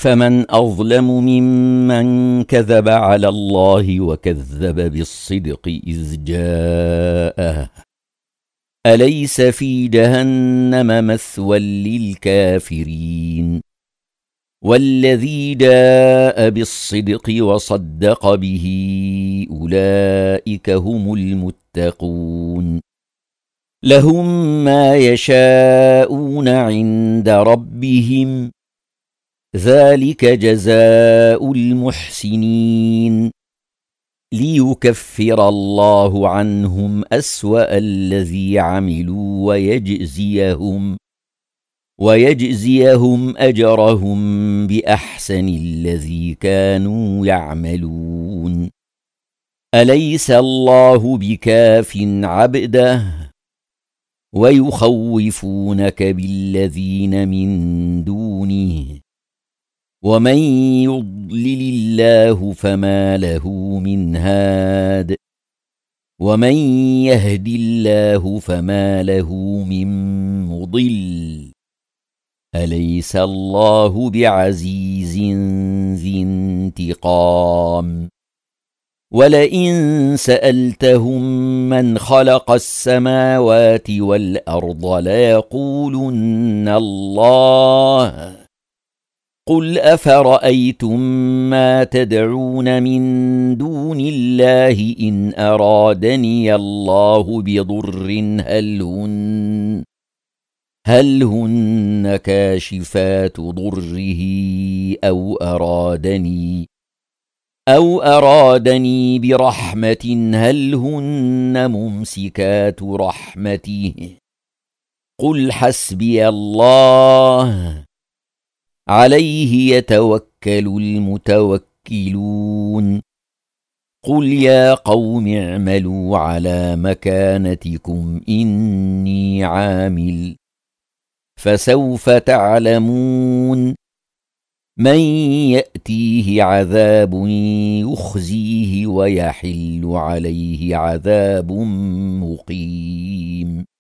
فمن أظلم ممن كذب على الله وكذب بالصدق إذ جاءه أليس في جهنم مثوى للكافرين والذي جاء بالصدق وصدق به أولئك هم المتقون لهم ما يشاءون عند ربهم ذلك جزاء المحسنين ليكفر الله عنهم أسوأ الذي عملوا ويجزيهم أجرهم بأحسن الذي كانوا يعملون أليس الله بكاف عبده ويخوفونك بالذين من دونه ومن يضلل الله فما له من هاد ومن يهد الله فما له من مضل أليس الله بعزيز ذي انتقام ولئن سألتهم من خلق السماوات والأرض ليقولن الله قل أفرأيتم ما تدعون من دون الله إن أرادني الله بضر هل هن كاشفات ضره أو أرادني برحمة هل هن ممسكات رحمته قل حسبي الله عليه يتوكل المتوكلون قل يا قوم اعملوا على مكانتكم إني عامل فسوف تعلمون من يأتيه عذاب يخزيه ويحل عليه عذاب مقيم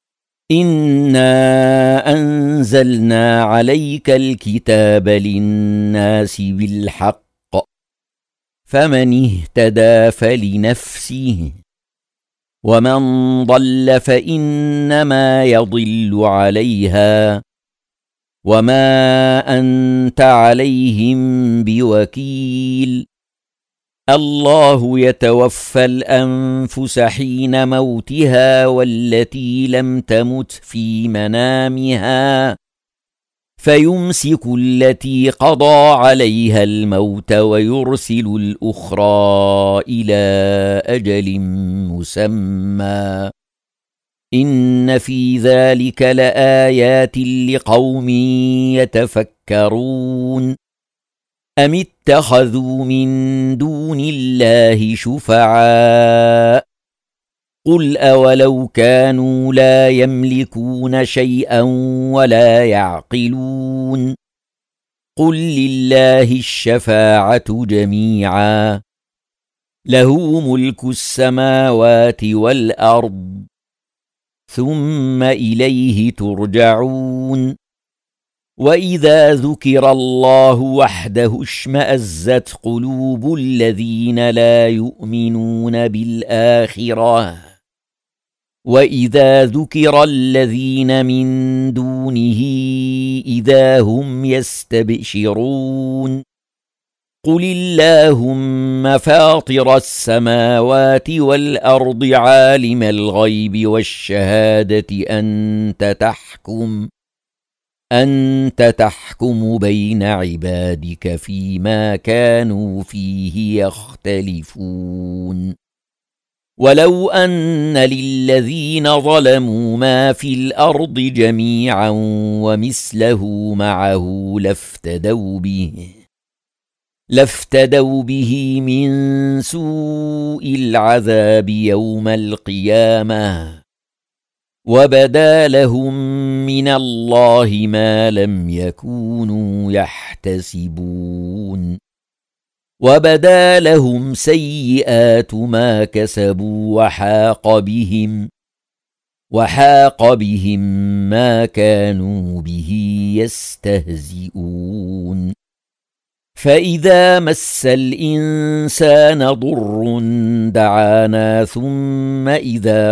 إنا أنزلنا عليك الكتاب للناس بالحق فمن اهتدى فلنفسه ومن ضل فإنما يضل عليها وما أنت عليهم بوكيل الله يتوفى الأنفس حين موتها والتي لم تمت في منامها فيمسك التي قضى عليها الموت ويرسل الأخرى إلى أجل مسمى إن في ذلك لآيات لقوم يتفكرون أم اتخذوا من دون الله شفعاء قل أولو كانوا لا يملكون شيئا ولا يعقلون قل لله الشفاعة جميعا له ملك السماوات والأرض ثم إليه ترجعون وإذا ذكر الله وحده اشمأزت قلوب الذين لا يؤمنون بالآخرة وإذا ذكر الذين من دونه إذا هم يستبشرون قل اللهم فاطر السماوات والأرض عالم الغيب والشهادة أنت تحكم بين عبادك فيما كانوا فيه يختلفون ولو أن للذين ظلموا ما في الأرض جميعا ومثله معه لافتدوا به من سوء العذاب يوم القيامة وبدا لهم من الله ما لم يكونوا يحتسبون وبدا لهم سيئات ما كسبوا وحاق بهم ما كانوا به يستهزئون فإذا مس الإنسان ضر دعانا ثم إذا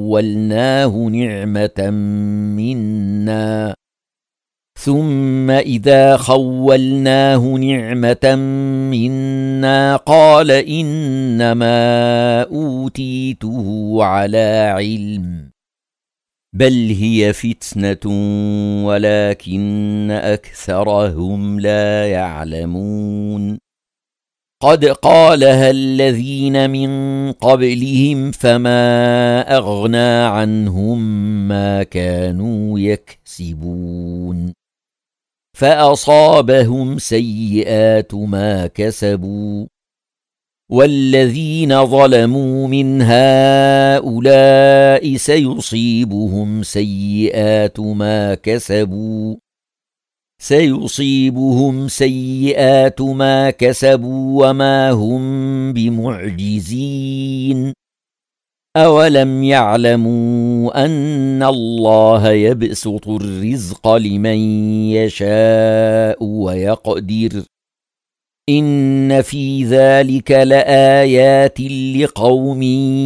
خولناه نعمة منا قال إنما أوتيته على علم بل هي فتنة ولكن أكثرهم لا يعلمون قد قالها الذين من قبلهم فما أغنى عنهم ما كانوا يكسبون فأصابهم سيئات ما كسبوا والذين ظلموا من هؤلاء سيصيبهم سيئات ما كسبوا وما هم بمعجزين أولم يعلموا أن الله يبسط الرزق لمن يشاء ويقدر إن في ذلك لآيات لقوم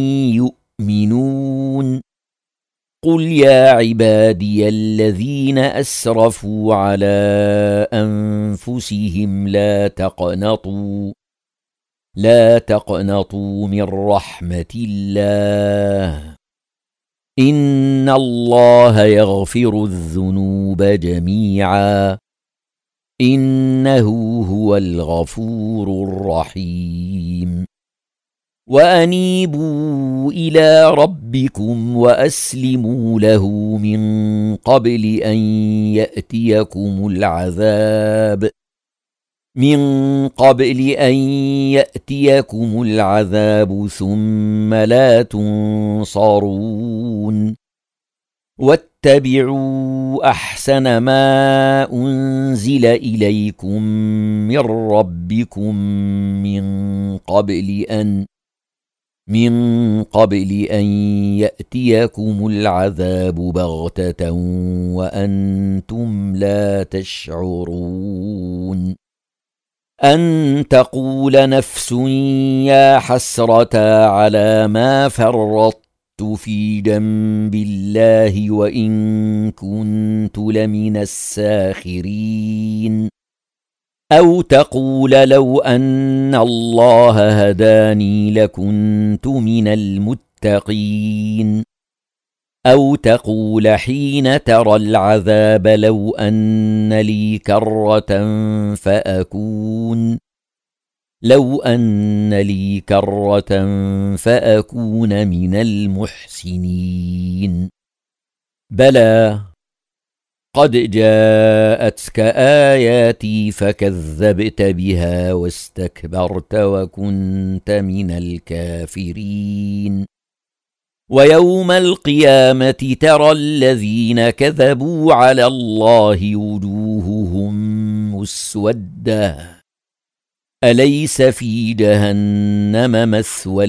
يؤمنون قل يا عبادي الذين أسرفوا على أنفسهم لا تقنطوا من رحمة الله إن الله يغفر الذنوب جميعا إنه هو الغفور الرحيم وأنيبوا إلى ربكم وأسلموا له من قبل أن يأتيكم العذاب ثم لا تنصرون واتبعوا أحسن ما أنزل إليكم من ربكم من قبل أن يأتيكم العذاب بغتة وأنتم لا تشعرون أن تقول نفس يا حسرة على ما فرطت في جنب الله وإن كنت لمن الساخرين أو تقول لو أن الله هداني لكنت من المتقين أو تقول حين ترى العذاب لو أن لي كرة فأكون من المحسنين بلى قد جاءتك آياتي فكذبت بها واستكبرت وكنت من الكافرين ويوم القيامة ترى الذين كذبوا على الله وجوههم مسودة أليس في جهنم مثوى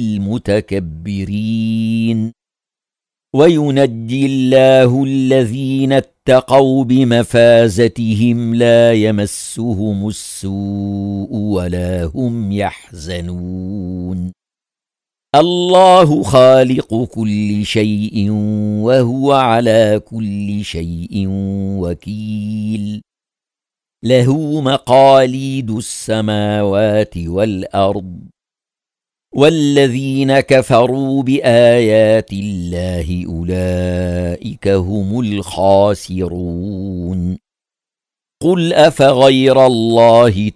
للمتكبرين وينجي الله الذين اتقوا بمفازتهم لا يمسهم السوء ولا هم يحزنون الله خالق كل شيء وهو على كل شيء وكيل له مقاليد السماوات والأرض والذين كفروا بآيات الله أولئك هم الخاسرون قل أفغير الله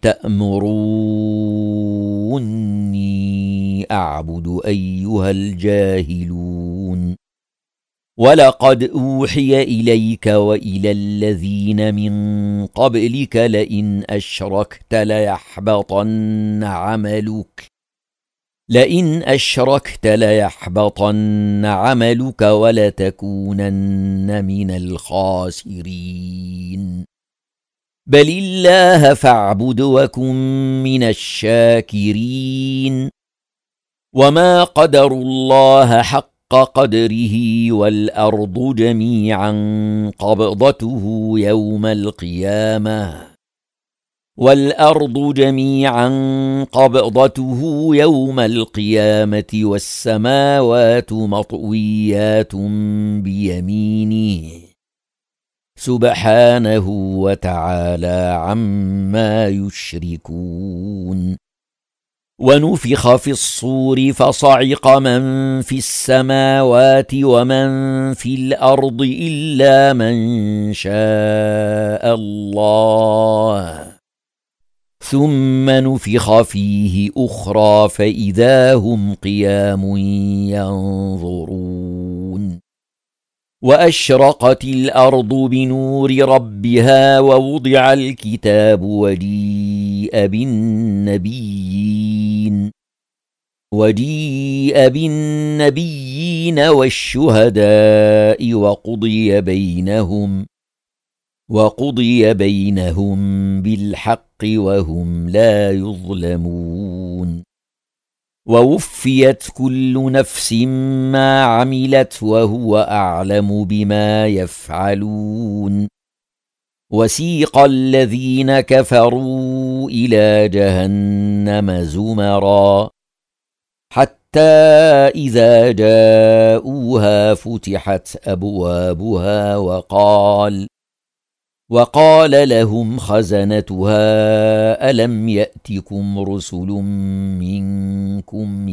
تأمروني أعبد أيها الجاهلون ولقد أوحي إليك وإلى الذين من قبلك لئن أشركت ليحبطن عملك ولتكونن من الخاسرين بل الله فاعبد وكن من الشاكرين وما قدروا الله حق قدره والأرض جميعا قبضته يوم القيامة والأرض جميعا قبضته يوم القيامة والسماوات مطويات بيمينه سبحانه وتعالى عما يشركون. ونفخ في الصور فصعق من في السماوات ومن في الأرض إلا من شاء الله، ثم نفخ فيه أخرى فإذا هم قيام ينظرون. وأشرقت الأرض بنور ربها ووضع الكتاب وجيء بالنبيين والشهداء وقضي بينهم بالحق وهم لا يظلمون. ووفيت كل نفس ما عملت وهو أعلم بما يفعلون. وسيق الذين كفروا إلى جهنم زمرا حتى إذا جاءوها فتحت أبوابها وقال لهم خزنتها ألم يأتكم رسل منكم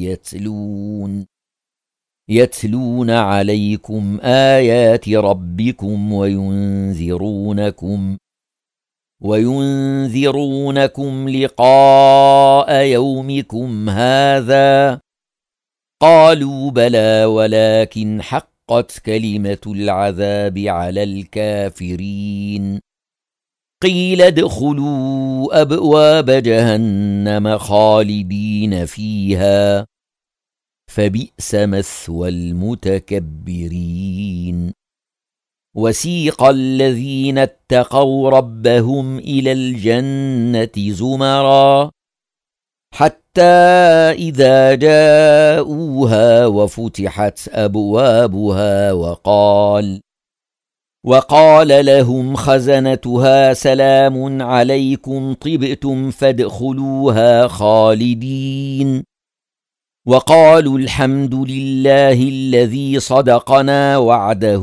يتلون عليكم آيات ربكم وينذرونكم لقاء يومكم هذا؟ قالوا بلى ولكن حقت كلمة العذاب على الكافرين. قيل ادخلوا أبواب جهنم خالدين فيها فبئس مثوى المتكبرين. وسيق الذين اتقوا ربهم إلى الجنة زمرا حتى إذا جاءوها وفتحت أبوابها وقال لهم خزنتها سلام عليكم طبتم فادخلوها خالدين. وقالوا الحمد لله الذي صدقنا وعده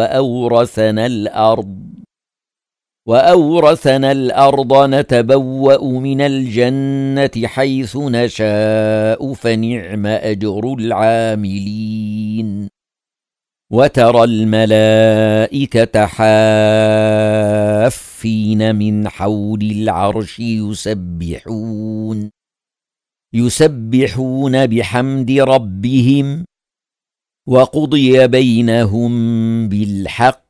وأورثنا الأرض نتبوأ من الجنة حيث نشاء فنعم أجر العاملين. وترى الملائكة حافين من حول العرش يسبحون بحمد ربهم وقضي بينهم بالحق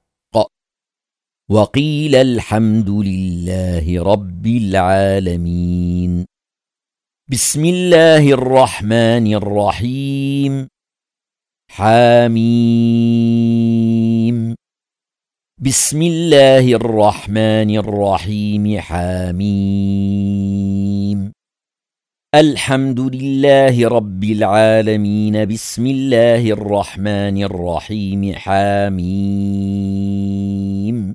وقيل الحمد لله رب العالمين. بسم الله الرحمن الرحيم. حاميم. بسم الله الرحمن الرحيم. حاميم. الحمد لله رب العالمين. بسم الله الرحمن الرحيم. حاميم.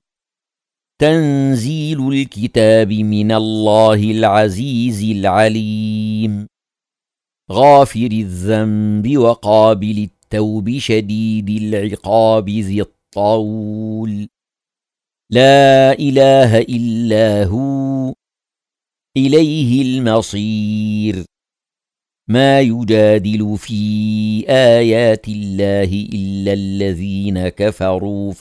تنزيل الكتاب من الله العزيز العليم. غافر الذنب وقابل التوب شديد العقاب ذي الطول. لا إله إلا هو إليه المصير. ما يجادل في آيات الله إلا الذين كفروا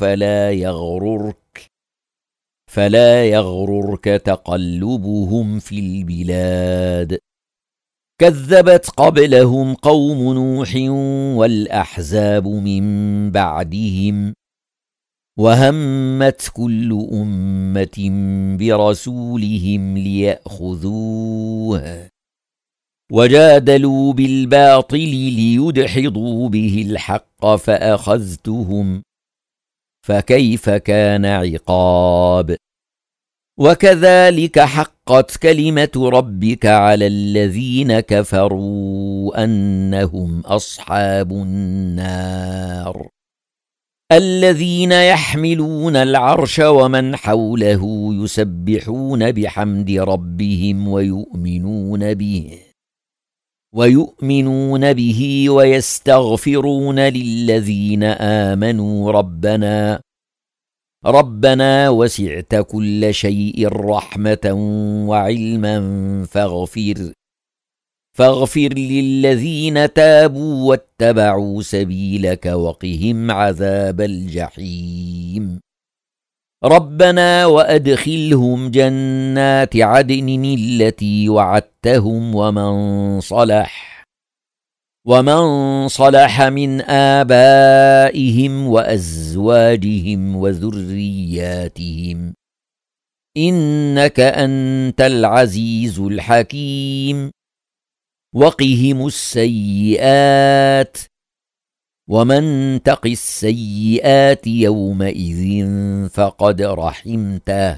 فلا يغررك تقلبهم في البلاد. كذبت قبلهم قوم نوح والأحزاب من بعدهم وهمت كل أمة برسولهم ليأخذوه وجادلوا بالباطل ليدحضوا به الحق فأخذتهم فكيف كان عقاب. وكذلك حقت كلمة ربك على الذين كفروا أنهم أصحاب النار. الذين يحملون العرش ومن حوله يسبحون بحمد ربهم ويؤمنون به ويستغفرون للذين آمنوا ربنا وسعت كل شيء رحمة وعلما فاغفر للذين تابوا واتبعوا سبيلك وقهم عذاب الجحيم ربنا وأدخلهم جنات عدن التي وعدتهم ومن صلح من آبائهم وأزواجهم وذرياتهم إنك أنت العزيز الحكيم وقهم السيئات ومن تق السيئات يومئذ فقد رحمته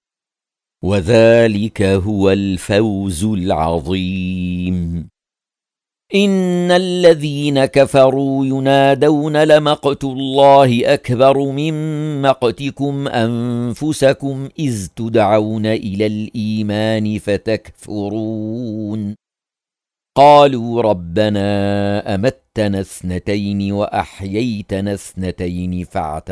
وذلك هو الفوز العظيم إن الذين كفروا ينادون لمقت الله أكبر من مقتكم أنفسكم إذ تدعون إلى الإيمان فتكفرون قالوا ربنا أمتنا 2 وأحييتنا 2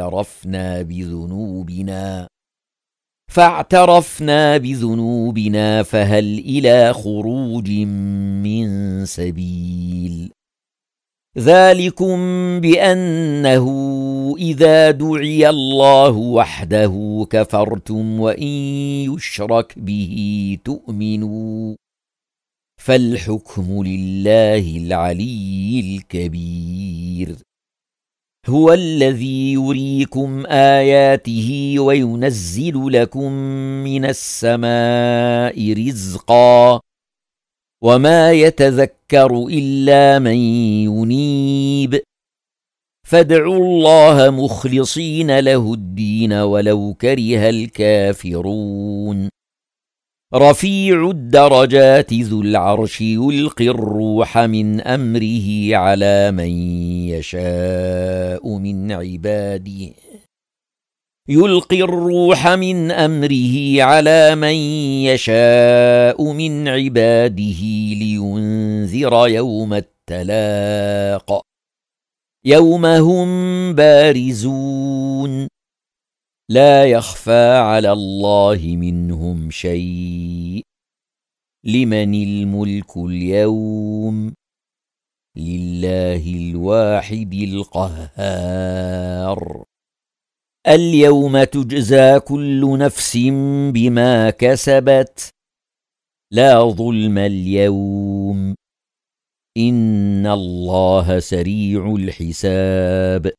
فاعترفنا بذنوبنا فهل إلى خروج من سبيل ذلكم بأنه إذا دعي الله وحده كفرتم وإن يشرك به تؤمنوا فالحكم لله العلي الكبير هو الذي يريكم آياته وينزل لكم من السماء رزقا وما يتذكر إلا من ينيب فادعوا الله مخلصين له الدين ولو كره الكافرون رفيع الدرجات ذو العرش يلقي الروح من أمره على من يشاء من عباده لينذر يوم التلاق يوم هم بارزون لا يخفى على الله منهم شيء لمن الملك اليوم لله الواحد القهار اليوم تجزى كل نفس بما كسبت لا ظلم اليوم إن الله سريع الحساب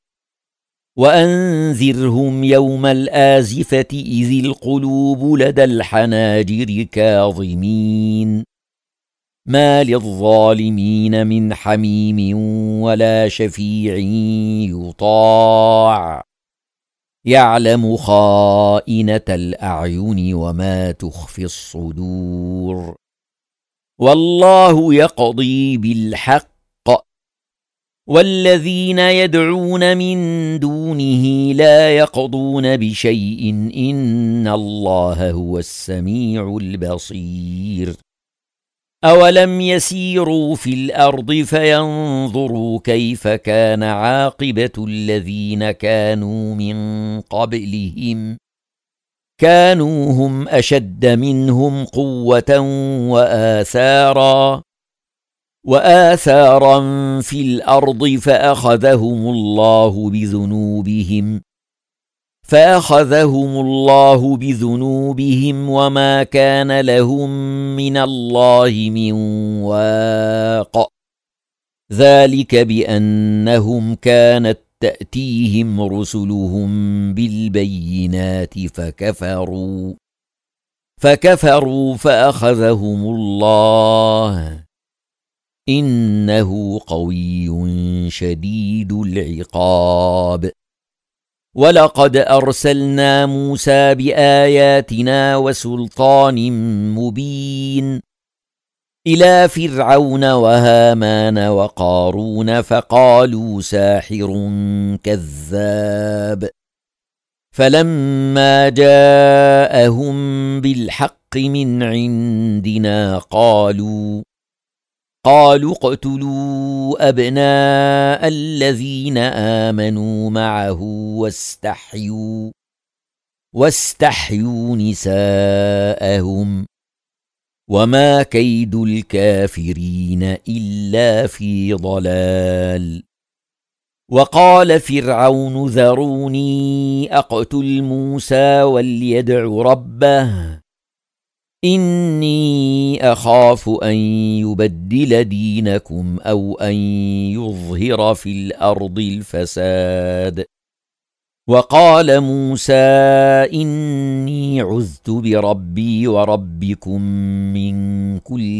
وأنذرهم يوم الآزفة إذ القلوب لدى الحناجر كاظمين ما للظالمين من حميم ولا شفيع يطاع يعلم خائنة الأعين وما تخفي الصدور والله يقضي بالحق والذين يدعون من دونه لا يقضون بشيء إن الله هو السميع البصير أولم يسيروا في الأرض فينظروا كيف كان عاقبة الذين كانوا من قبلهم كانوا هم أشد منهم قوة وآثارا في الأرض فأخذهم الله بذنوبهم وما كان لهم من الله من واق ذلك بأنهم كانت تأتيهم رسلهم بالبينات فكفروا فأخذهم الله إنه قوي شديد العقاب ولقد أرسلنا موسى بآياتنا وسلطان مبين إلى فرعون وهامان وقارون فقالوا ساحر كذاب. فلما جاءهم بالحق من عندنا قالوا اقتلوا أبناء الذين آمنوا معه واستحيوا نساءهم وما كيد الكافرين إلا في ضلال. وقال فرعون ذروني أقتل موسى وليدع ربه إني أخاف أن يبدل دينكم أو أن يظهر في الأرض الفساد. وقال موسى إني عذت بربي وربكم من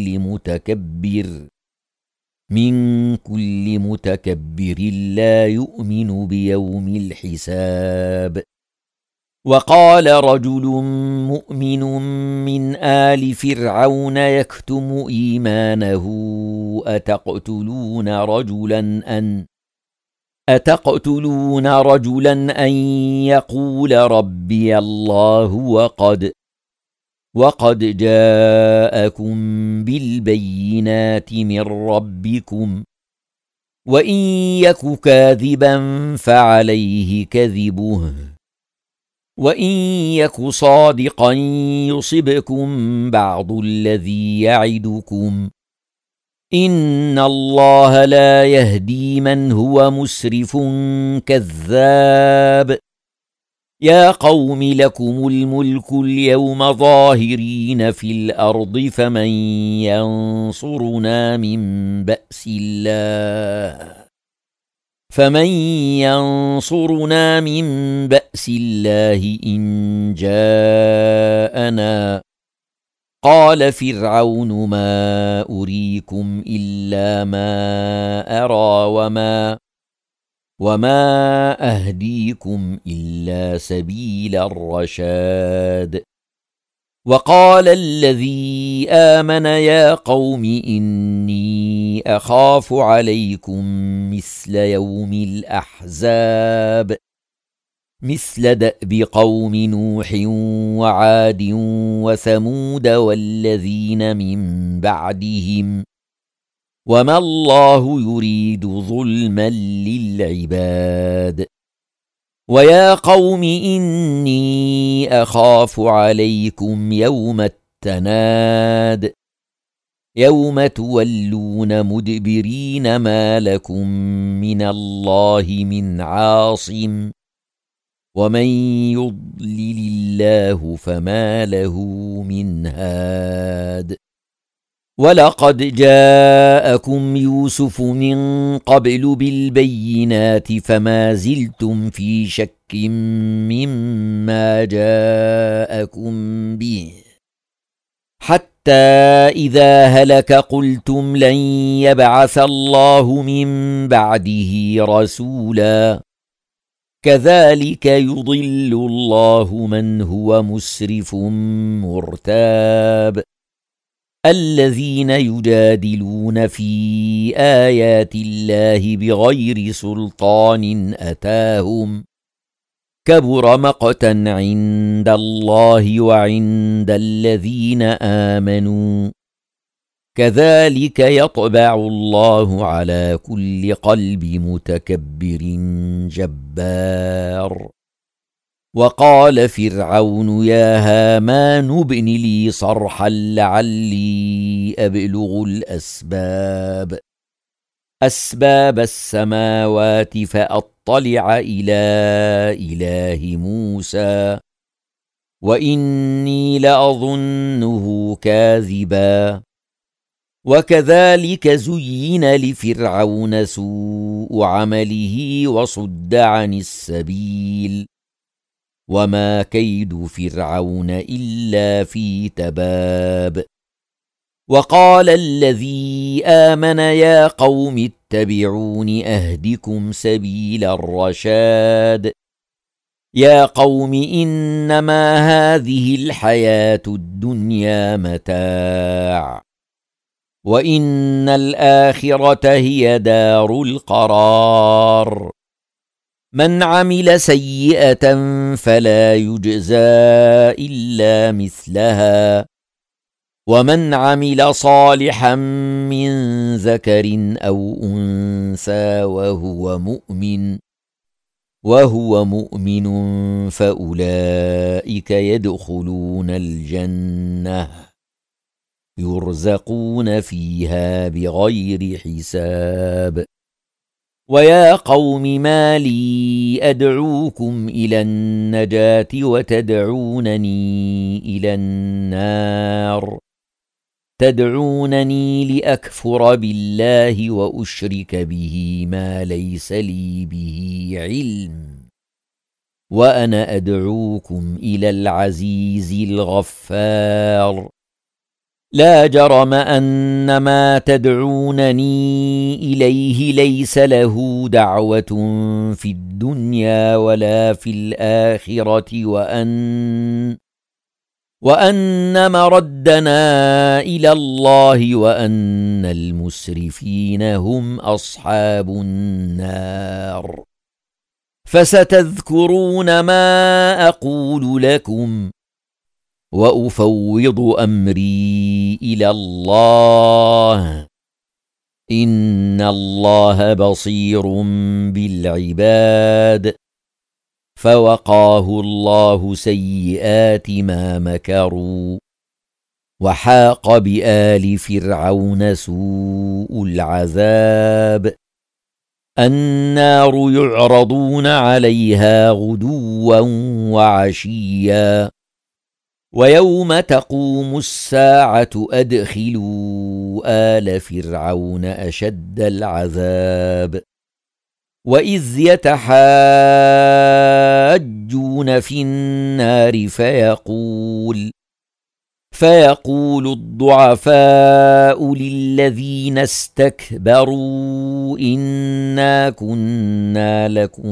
كل متكبر لا يؤمن بيوم الحساب. وقال رجل مؤمن من آل فرعون يكتم إيمانه أتقتلون رجلا أن يقول ربي الله وقد جاءكم بالبينات من ربكم وإن يك كاذبا فعليه كذبه وإن يك صادقا يصبكم بعض الذي يعدكم إن الله لا يهدي من هو مسرف كذاب. يا قوم لكم الملك اليوم ظاهرين في الأرض فمن ينصرنا من بأس الله إن جاءنا. قال فرعون ما أريكم إلا ما أرى وما أهديكم إلا سبيل الرشاد. وقال الذي آمن يا قوم إني أخاف عليكم مثل يوم الأحزاب مثل دأب قوم نوح وعاد وثمود والذين من بعدهم وما الله يريد ظلما للعباد. ويا قوم إني أخاف عليكم يوم التناد يوم تولون مدبرين ما لكم من الله من عاصم ومن يضلل الله فما له من هاد. ولقد جاءكم يوسف من قبل بالبينات فما زلتم في شك مما جاءكم به حتى إذا هلك قلتم لن يبعث الله من بعده رسولا كذلك يضل الله من هو مسرف مرتاب. الذين يجادلون في آيات الله بغير سلطان أتاهم كبر مقتا عند الله وعند الذين آمنوا كذلك يطبع الله على كل قلب متكبر جبار. وقال فرعون يا هامان ابن لي صرحا لعلي أبلغ أسباب السماوات فأطلع إلى إله موسى وإني لأظنه كاذبا. وكذلك زين لفرعون سوء عمله وصد عن السبيل وما كيد فرعون إلا في تباب. وقال الذي آمن يا قوم اتبعون أهدكم سبيل الرشاد. يا قوم إنما هذه الحياة الدنيا متاع وإن الآخرة هي دار القرار. من عمل سيئة فلا يجزى إلا مثلها، ومن عمل صالحا من ذكر أو أنثى وهو مؤمن فأولئك يدخلون الجنة يرزقون فيها بغير حساب. ويا قوم ما لي أدعوكم إلى النجاة وتدعونني إلى النار، تدعونني لأكفر بالله وأشرك به ما ليس لي به علم، وأنا أدعوكم إلى العزيز الغفار. لا جرم أن ما تدعونني إليه ليس له دعوة في الدنيا ولا في الآخرة، وأن مردنا إلى الله، وأن المسرفين هم أصحاب النار. فستذكرون ما أقول لكم، وأفوض أمري إلى الله، إن الله بصير بالعباد. فوقاه الله سيئات ما مكروا، وحاق بآل فرعون سوء العذاب. النار يعرضون عليها غدوا وعشيا، ويوم تقوم الساعة أدخلوا آل فرعون أشد العذاب. وإذ يتحاجون في النار فيقول الضعفاء للذين استكبروا إنا كنا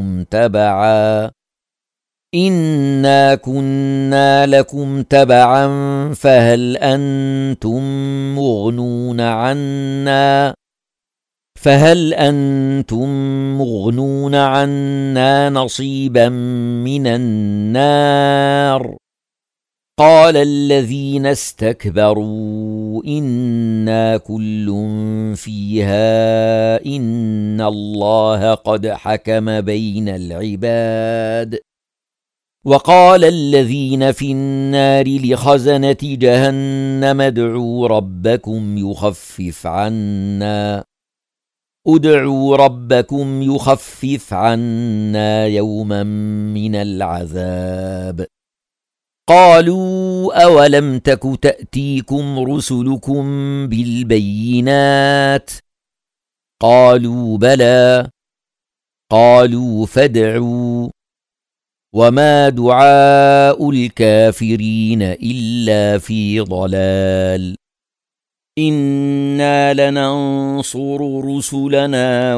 لكم تبعا فهل أنتم مغنون عنا نصيبا من النار؟ قال الذين استكبروا إنا كل فيها إن الله قد حكم بين العباد. وقال الذين في النار لخزنة جهنم ادعوا ربكم يخفف عنا يوما من العذاب. قالوا أولم تك تأتيكم رسلكم بالبينات؟ قالوا بلى. قالوا فادعوا. وما دعاء الكافرين إلا في ضلال. إنا لننصر رسلنا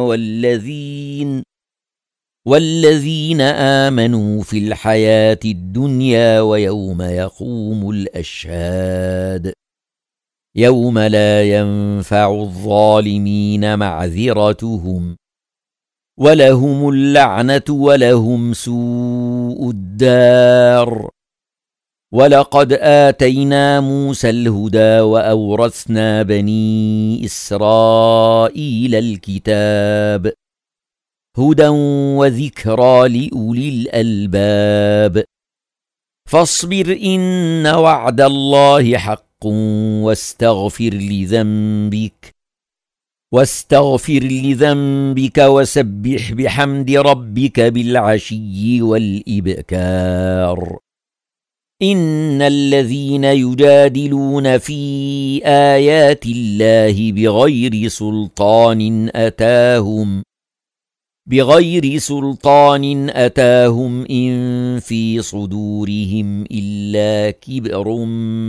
والذين آمنوا في الحياة الدنيا ويوم يقوم الأشهاد، يوم لا ينفع الظالمين معذرتهم، ولهم اللعنة ولهم سوء الدار. ولقد آتينا موسى الهدى وأورثنا بني إسرائيل الكتاب، هدى وذكرى لأولي الألباب. فاصبر إن وعد الله حق واستغفر لذنبك وسبح بحمد ربك بالعشي والإبكار. إن الذين يجادلون في آيات الله بغير سلطان أتاهم إن في صدورهم إلا كبر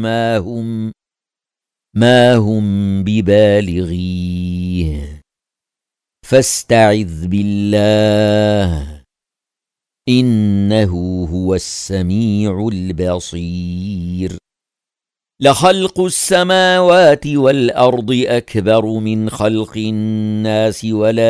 ما هم ببالغيه. فاستعذ بالله إنه هو السميع البصير. لخلق السماوات والأرض أكبر من خلق الناس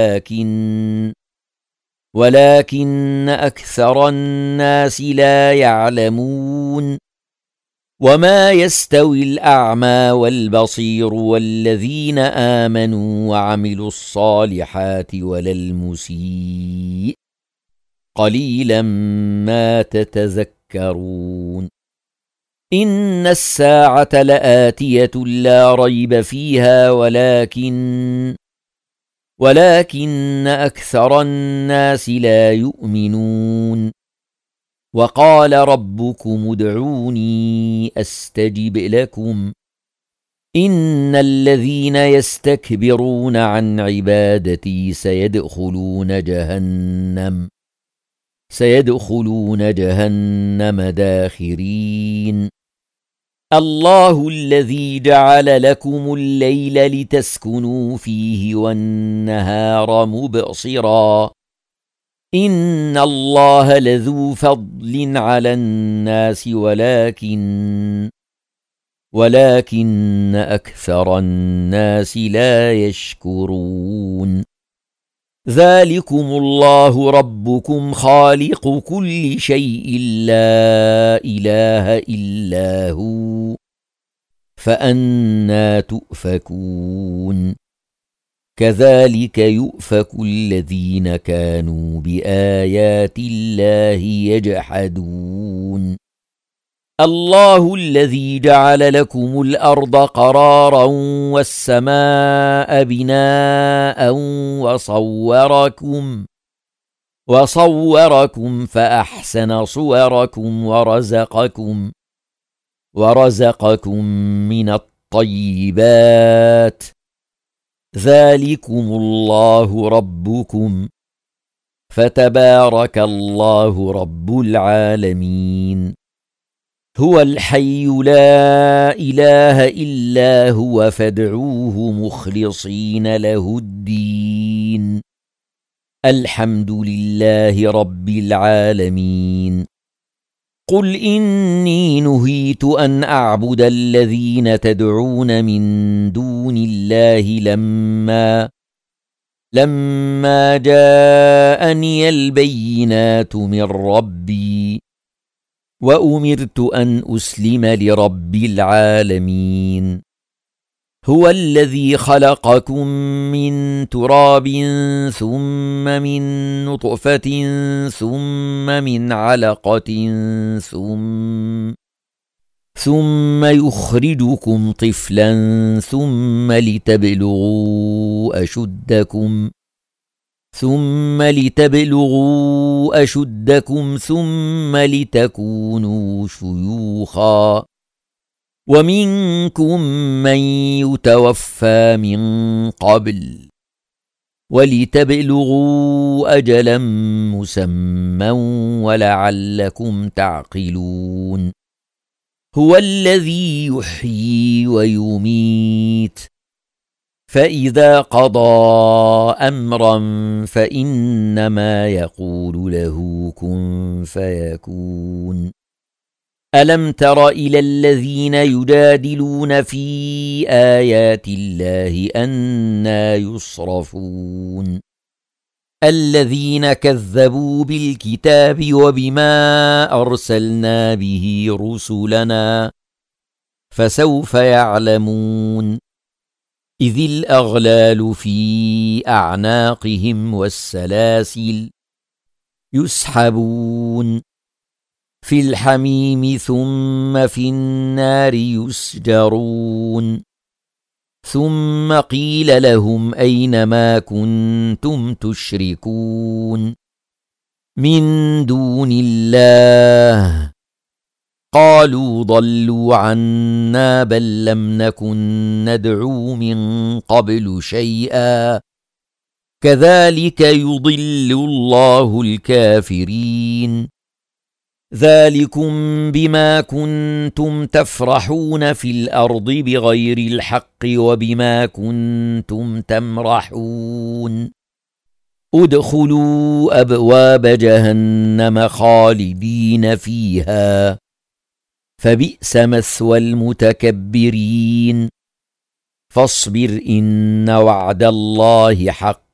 ولكن أكثر الناس لا يعلمون وما يستوي الأعمى والبصير والذين آمنوا وعملوا الصالحات ولا المسيء قليلا ما تتذكرون إن الساعة لآتية لا ريب فيها ولكن أكثر الناس لا يؤمنون وقال ربكم ادعوني أستجب لكم إن الذين يستكبرون عن عبادتي سيدخلون جهنم داخرين الله الذي جعل لكم الليل لتسكنوا فيه والنهار مبصرا إن الله لذو فضل على الناس ولكن أكثر الناس لا يشكرون ذلكم الله ربكم خالق كل شيء لا إله إلا هو فأنى تؤفكون كذلك يؤفك الذين كانوا بآيات الله يجحدون الله الذي جعل لكم الأرض قرارا والسماء بناء وصوركم فأحسن صوركم ورزقكم من الطيبات ذلكم الله ربكم فتبارك الله رب العالمين هو الحي لا إله إلا هو فادعوه مخلصين له الدين الحمد لله رب العالمين قل إني نهيت أن أعبد الذين تدعون من دون الله لما جاءني البينات من ربي وأمرت أن أسلم لرب العالمين هو الذي خلقكم من تراب ثم من نطفة ثم من علقة ثم يخرجكم طفلا ثم لتبلغوا أشدكم ثم لتكونوا شيوخا ومنكم من يتوفى من قبل ولتبلغوا أجلا مسمى ولعلكم تعقلون هو الذي يحيي ويميت فإذا قضى أمرا فإنما يقول له كن فيكون ألم تر إلى الذين يجادلون في آيات الله أنى يصرفون الذين كذبوا بالكتاب وبما أرسلنا به رسلنا فسوف يعلمون إذ الأغلال في أعناقهم والسلاسل يسحبون في الحميم ثم في النار يسجرون ثم قيل لهم أين ما كنتم تشركون من دون الله قالوا ضلوا عنا بل لم نكن ندعو من قبل شيئا كذلك يضل الله الكافرين ذلكم بما كنتم تفرحون في الأرض بغير الحق وبما كنتم تمرحون ادخلوا أبواب جهنم خالدين فيها فبئس مثوى المتكبرين فاصبر إن وعد الله حق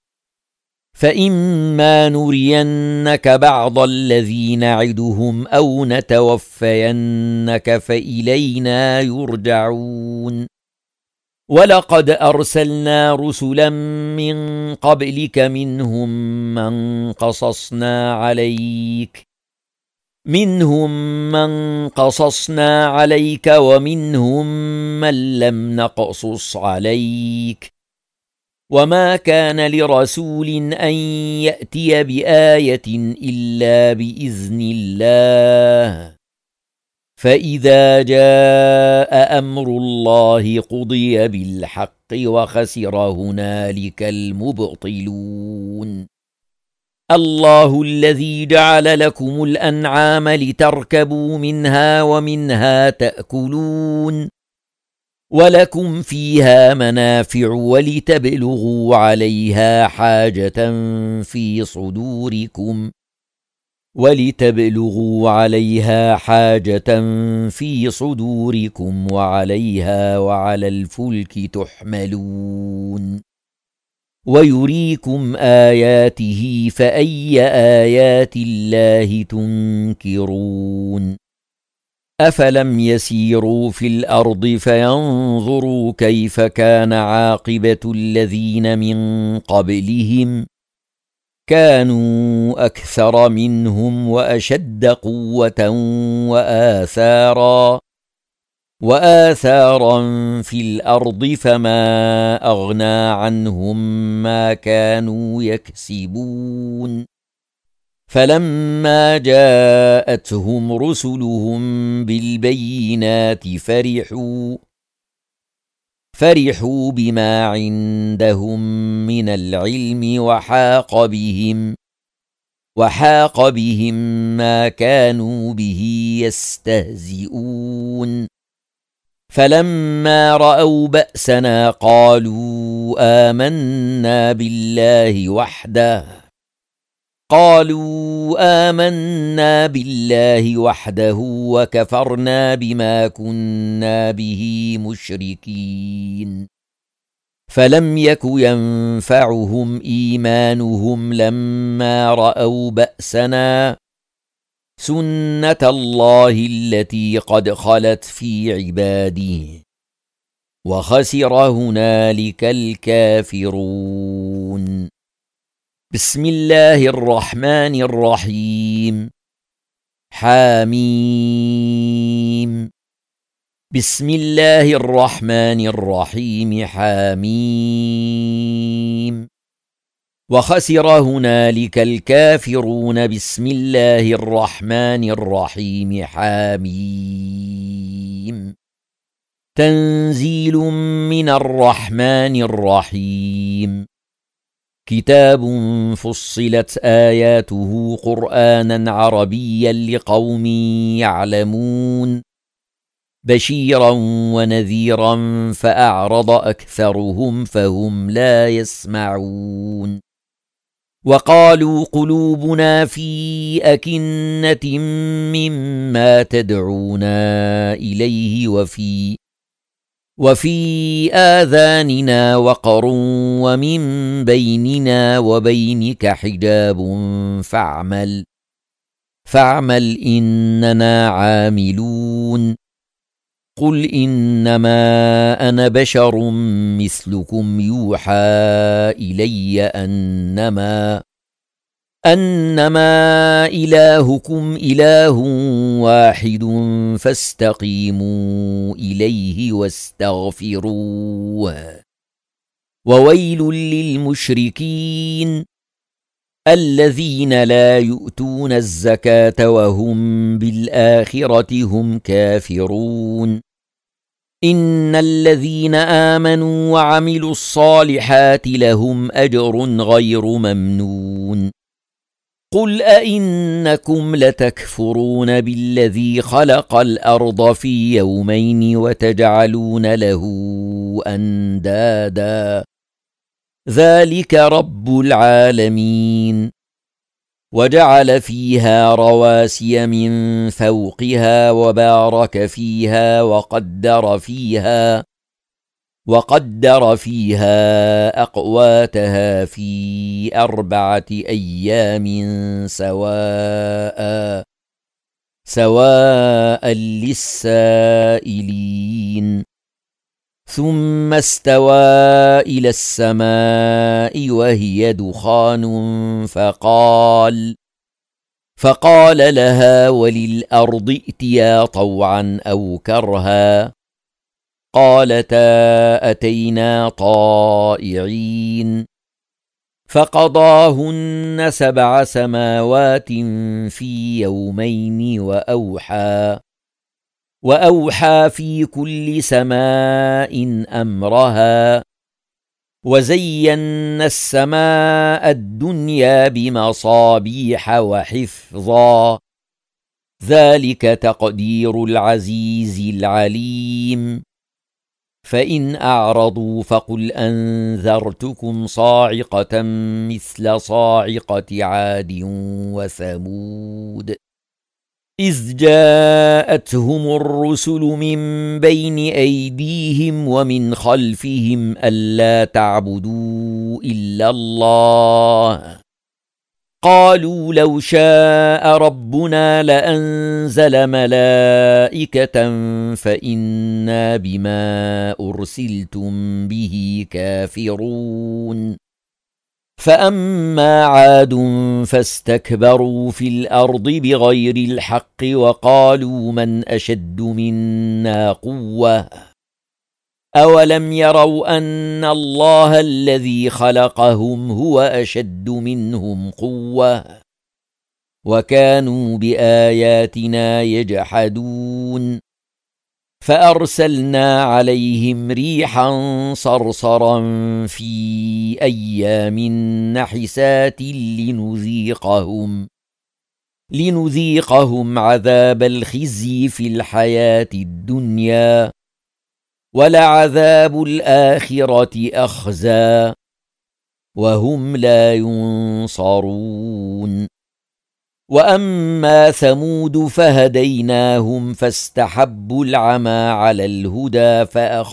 فإما نرينك بعض الذي نعدهم أو نتوفينك فإلينا يرجعون ولقد أرسلنا رسلا من قبلك منهم من قصصنا عليك ومنهم من لم نقصص عليك وما كان لرسول أن يأتي بآية إلا بإذن الله فإذا جاء أمر الله قضي بالحق وخسر هنالك المبطلون الله الذي جعل لكم الأنعام لتركبوا منها ومنها تأكلون ولكم فيها منافع ولتبلغوا عليها حاجة في صدوركم وعليها وعلى الفلك تحملون ويريكم آياته فأي آيات الله تنكرون أفلم يسيروا في الأرض فينظروا كيف كان عاقبة الذين من قبلهم كانوا أكثر منهم وأشد قوة وآثارا في الأرض فما أغنى عنهم ما كانوا يكسبون فلما جاءتهم رسلهم بالبينات فرحوا بما عندهم من العلم وحاق بهم ما كانوا به يستهزئون فلما رأوا بأسنا قالوا آمنا بالله وحده وكفرنا بما كنا به مشركين فلم يك ينفعهم إيمانهم لما رأوا بأسنا سنة الله التي قد خلت في عباده وخسر هنالك الكافرون بسم الله الرحمن الرحيم حاميم بسم الله الرحمن الرحيم حاميم وخسر هنالك الكافرون بسم الله الرحمن الرحيم حاميم تنزيل من الرحمن الرحيم كتاب فصلت آياته قرآنا عربيا لقوم يعلمون بشيرا ونذيرا فأعرض أكثرهم فهم لا يسمعون وقالوا قلوبنا في أكنة مما تدعونا إليه وفي آذاننا وقر ومن بيننا وبينك حجاب فاعمل إننا عاملون قل إنما أنا بشر مثلكم يوحى إلي أنما إلهكم إله واحد فاستقيموا إليه واستغفروه وويل للمشركين الذين لا يؤتون الزكاة وهم بالآخرة هم كافرون إن الذين آمنوا وعملوا الصالحات لهم أجر غير ممنون قل أئنكم لتكفرون بالذي خلق الأرض في يومين وتجعلون له أندادا ذلك رب العالمين وجعل فيها رواسي من فوقها وبارك فيها وقدر فيها أقواتها في 4 أيام سواء للسائلين. ثم استوى إلى السماء وهي دخان فقال لها وللأرض ائتيا طوعا أو كرها قالتا أتينا طائعين. فقضاهن 7 سماوات في يومين وأوحى في كل سماء أمرها وزينا السماء الدنيا بمصابيح وحفظا ذلك تقدير العزيز العليم. فإن أعرضوا فقل أنذرتكم صاعقة مثل صاعقة عاد وثمود إذ جاءتهم الرسل من بين أيديهم ومن خلفهم ألا تعبدوا إلا الله قالوا لو شاء ربنا لأنزل ملائكة فإنا بما أرسلتم به كافرون. فأما عاد فاستكبروا في الأرض بغير الحق وقالوا من أشد منا قوة أولم يروا أن الله الذي خلقهم هو أشد منهم قوة وكانوا بآياتنا يجحدون. فأرسلنا عليهم ريحا صرصرا في أيام نحسات لنذيقهم عذاب الخزي في الحياة الدنيا ولعذاب الآخرة أخزى وهم لا ينصرون. وأما ثمود فهديناهم فاستحبوا العمى على الهدى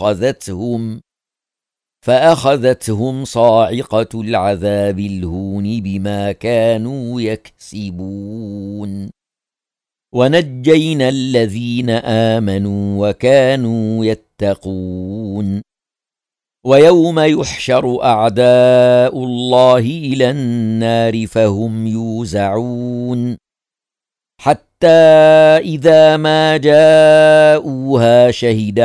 فأخذتهم صاعقة العذاب الهون بما كانوا يكسبون. ونجينا الذين آمنوا وكانوا يتقون. ويوم يحشر أعداء الله إلى النار فهم يوزعون حتى إذا ما جاءوها شهد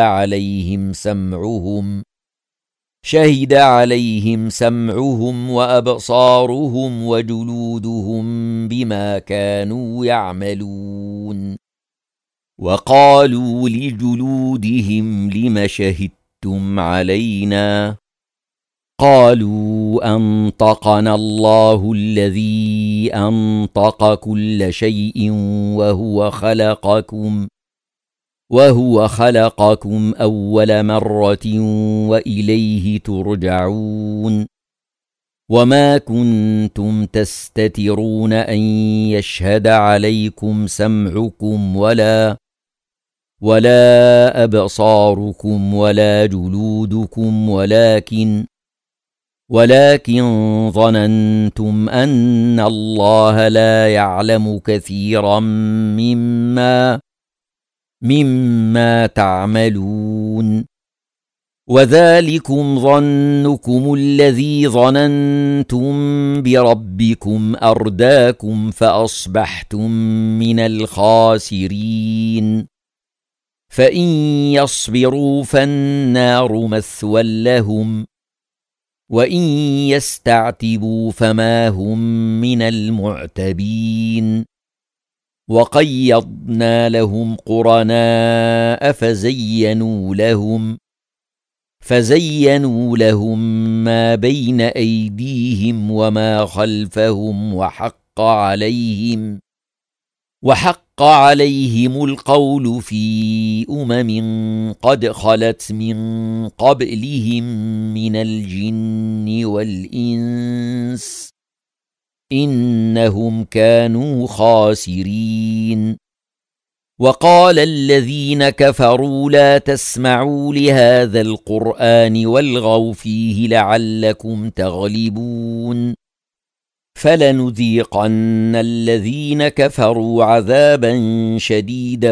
عليهم سمعهم وأبصارهم وجلودهم بما كانوا يعملون. وقالوا لجلودهم لم شهدتم علينا قالوا أنطقنا الله الذي أنطق كل شيء وهو خلقكم أول مرة وإليه ترجعون. وما كنتم تستترون أن يشهد عليكم سمعكم ولا أبصاركم ولا جلودكم ولكن ظننتم أن الله لا يعلم كثيرا مما تعملون. وذلكم ظنكم الذي ظننتم بربكم أرداكم فأصبحتم من الخاسرين. فإن يصبروا فالنار مثوى لهم وإن يستعتبوا فما هم من المعتبين. وقيضنا لهم قرناء فزينوا لهم ما بين أيديهم وما خلفهم وحق عليهم القول في قد خلت من قبلهم من الجن والإنس إنهم كانوا خاسرين. وقال الذين كفروا لا تسمعوا لهذا القرآن والغوا فيه لعلكم تغلبون. فلنذيقن الذين كفروا عذابا شديدا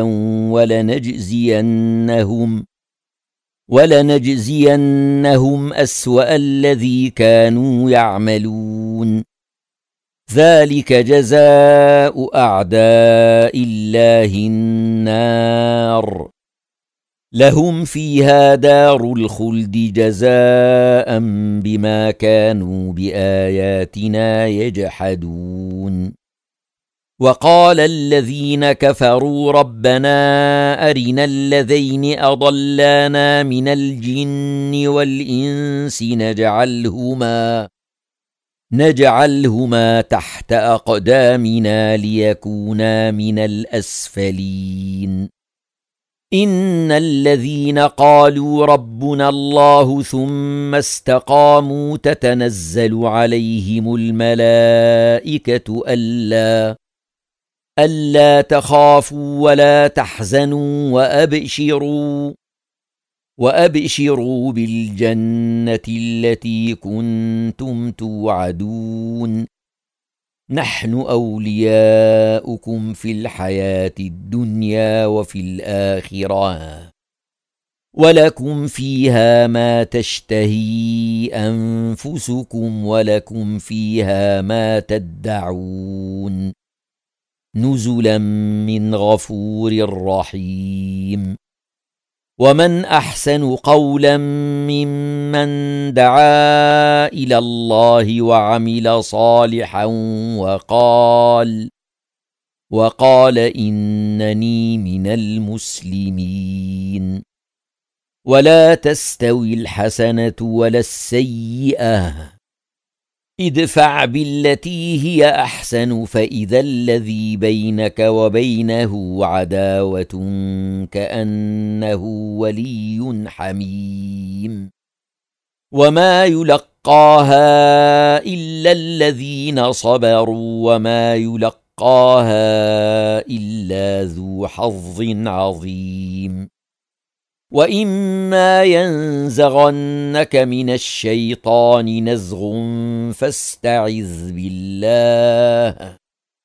ولنجزينهم أسوأ الذي كانوا يعملون. ذلك جزاء أعداء الله النار لهم فيها دار الخلد جزاء بما كانوا بآياتنا يجحدون. وقال الذين كفروا ربنا أرنا الذين أضلانا من الجن والإنس نجعلهما تحت أقدامنا ليكونا من الأسفلين. إن الذين قالوا ربنا الله ثم استقاموا تتنزل عليهم الملائكة ألا تخافوا ولا تحزنوا وأبشروا بالجنة التي كنتم توعدون. نحن أولياؤكم في الحياة الدنيا وفي الآخرة ولكم فيها ما تشتهي أنفسكم ولكم فيها ما تدعون نزلا من غفور رحيم. ومن أحسن قولا ممن دعا إلى الله وعمل صالحا وقال إنني من المسلمين. ولا تستوي الحسنة ولا السيئة ادفع بالتي هي أحسن فإذا الذي بينك وبينه عداوة كأنه ولي حميم. وما يلقاها إلا الذين صبروا وما يلقاها إلا ذو حظ عظيم. وإما ينزغنك من الشيطان نزغ فاستعذ بالله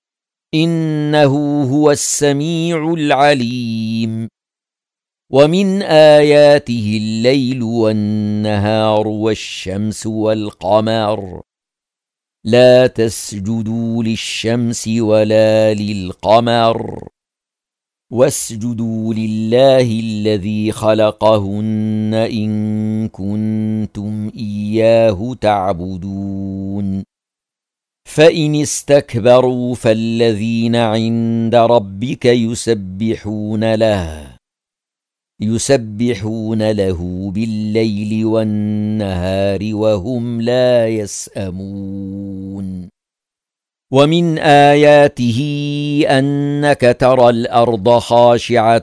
إنه هو السميع العليم. ومن آياته الليل والنهار والشمس والقمر لا تسجدوا للشمس ولا للقمر واسجدوا لله الذي خلقهن إن كنتم إياه تعبدون. فإن استكبروا فالذين عند ربك يسبحون له بالليل والنهار وهم لا يسأمون. ومن آياته أنك ترى الأرض خاشعة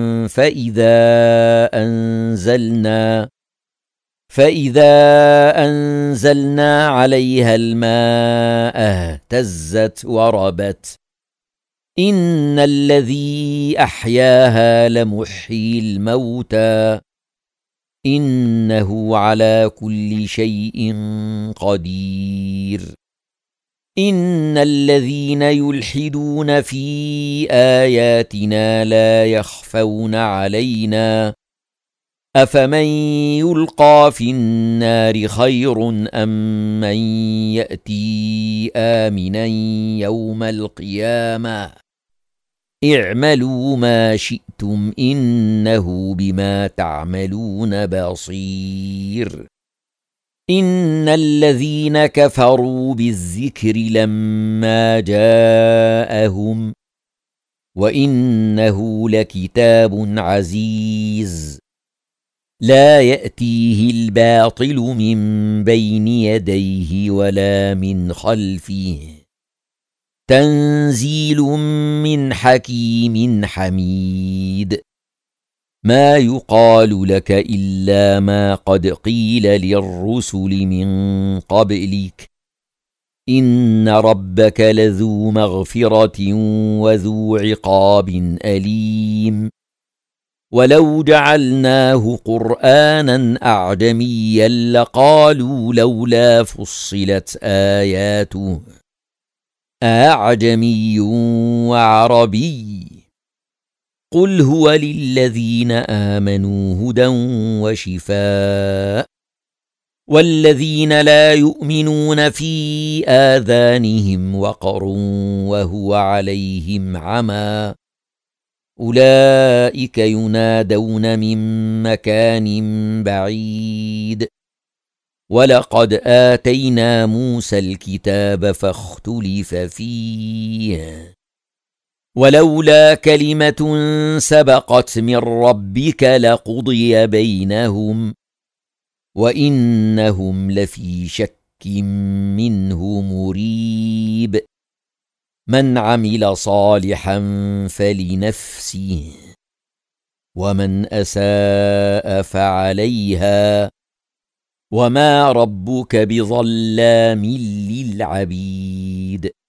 فإذا أنزلنا عليها الماء اهتزت وربت. إن الذي أحياها لمحيي الموتى إنه على كل شيء قدير. إن الذين يلحدون في آياتنا لا يخفون علينا أفمن يلقى في النار خير أم من يأتي آمنا يوم القيامة اعملوا ما شئتم إنه بما تعملون بصير. إن الذين كفروا بالذكر لما جاءهم وإنه لكتاب عزيز لا يأتيه الباطل من بين يديه ولا من خلفه تنزيل من حكيم حميد. ما يقال لك إلا ما قد قيل للرسل من قبلك إن ربك لذو مغفرة وذو عقاب أليم ولو جعلناه قرآنا أعجميا لقالوا لولا فصلت آياته أعجمي وعربي قل هو للذين آمنوا هدى وشفاء والذين لا يؤمنون في آذانهم وقر وهو عليهم عمى أولئك ينادون من مكان بعيد ولقد آتينا موسى الكتاب فاختلف فيه ولولا كلمة سبقت من ربك لقضي بينهم وإنهم لفي شك منه مريب من عمل صالحا فلنفسه ومن أساء فعليها وما ربك بظلام للعبيد